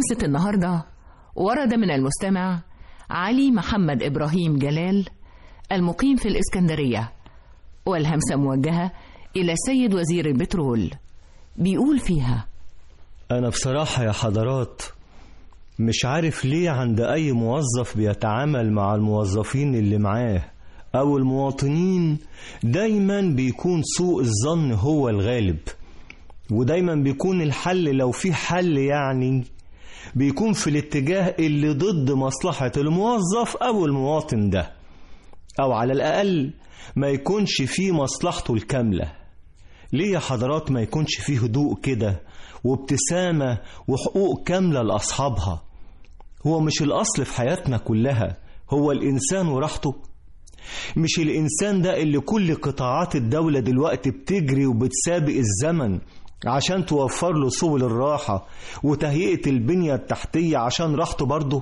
همسة النهاردة ورد من المستمع علي محمد إبراهيم جلال المقيم في الإسكندرية، والهمسة موجهة إلى السيد وزير البترول. بيقول فيها: أنا بصراحة يا حضرات مش عارف ليه عند أي موظف بيتعامل مع الموظفين اللي معاه أو المواطنين دايما بيكون سوء الظن هو الغالب، ودايما بيكون الحل لو في حل يعني بيكون في الاتجاه اللي ضد مصلحة الموظف أو المواطن ده، أو على الأقل ما يكونش فيه مصلحته الكاملة. ليه يا حضرات ما يكونش فيه هدوء كده وابتسامة وحقوق كاملة لأصحابها؟ هو مش الأصل في حياتنا كلها هو الإنسان وراحته؟ مش الإنسان ده اللي كل قطاعات الدولة دلوقتي بتجري وبتسابق الزمن عشان توفر له سبل الراحة وتهيئة البنية التحتية عشان راحته برضه؟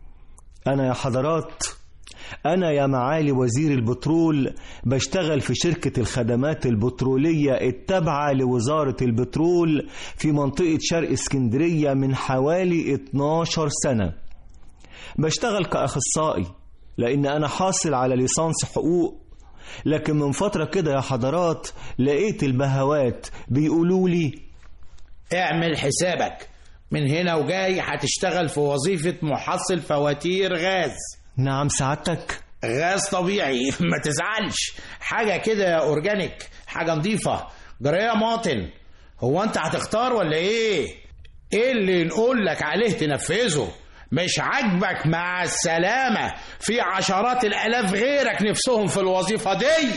أنا يا حضرات، أنا يا معالي وزير البترول بشتغل في شركة الخدمات البترولية التابعة لوزارة البترول في منطقة شرق اسكندرية من حوالي 12 سنة. بشتغل كأخصائي لأن أنا حاصل على ليسانس حقوق، لكن من فترة كده يا حضرات لقيت البهوات بيقولوا لي: اعمل حسابك من هنا وجاي هتشتغل في وظيفة محصل فواتير غاز. نعم سعادتك. غاز طبيعي ما تزعلش، حاجة كده أورجانيك، حاجة نظيفة. جرايه مواطن، هو أنت هتختار ولا إيه؟ إيه اللي نقول لك عليه تنفذه؟ مش عاجبك مع السلامة، في عشرات الآلاف غيرك نفسهم في الوظيفة دي.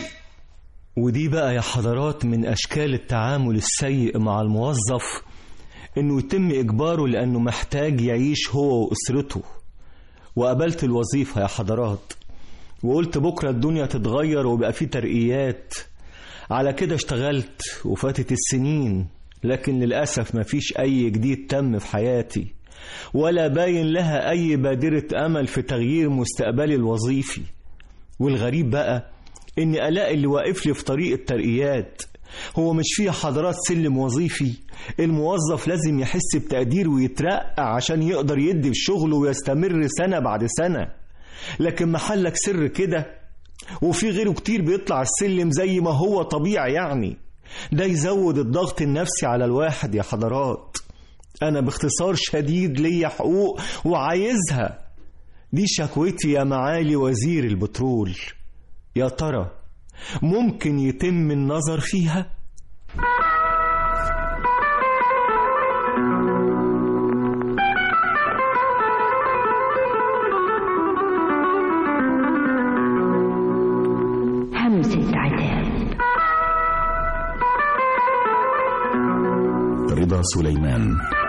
ودي بقى يا حضرات من أشكال التعامل السيء مع الموظف، إنه يتم إجباره لأنه محتاج يعيش هو وأسرته. وقبلت الوظيفة يا حضرات وقلت بكرة الدنيا تتغير وبقى فيه ترقيات. على كده اشتغلت وفاتت السنين، لكن للأسف مفيش أي جديد تم في حياتي، ولا باين لها أي بادرة أمل في تغيير مستقبلي الوظيفي. والغريب بقى إني ألاقي اللي واقف لي في طريق الترقيات هو مش فيه حضرات سلم وظيفي. الموظف لازم يحس بتقدير ويترقى عشان يقدر يدي في شغله ويستمر سنة بعد سنة، لكن محلك سر كده وفي غيره كتير بيطلع السلم زي ما هو طبيعي يعني. ده يزود الضغط النفسي على الواحد يا حضرات. أنا باختصار شديد ليا حقوق وعايزها. دي شكوتي يا معالي وزير البترول. يا ترى ممكن يتم النظر فيها؟ همسة عتاب. رضا سليمان.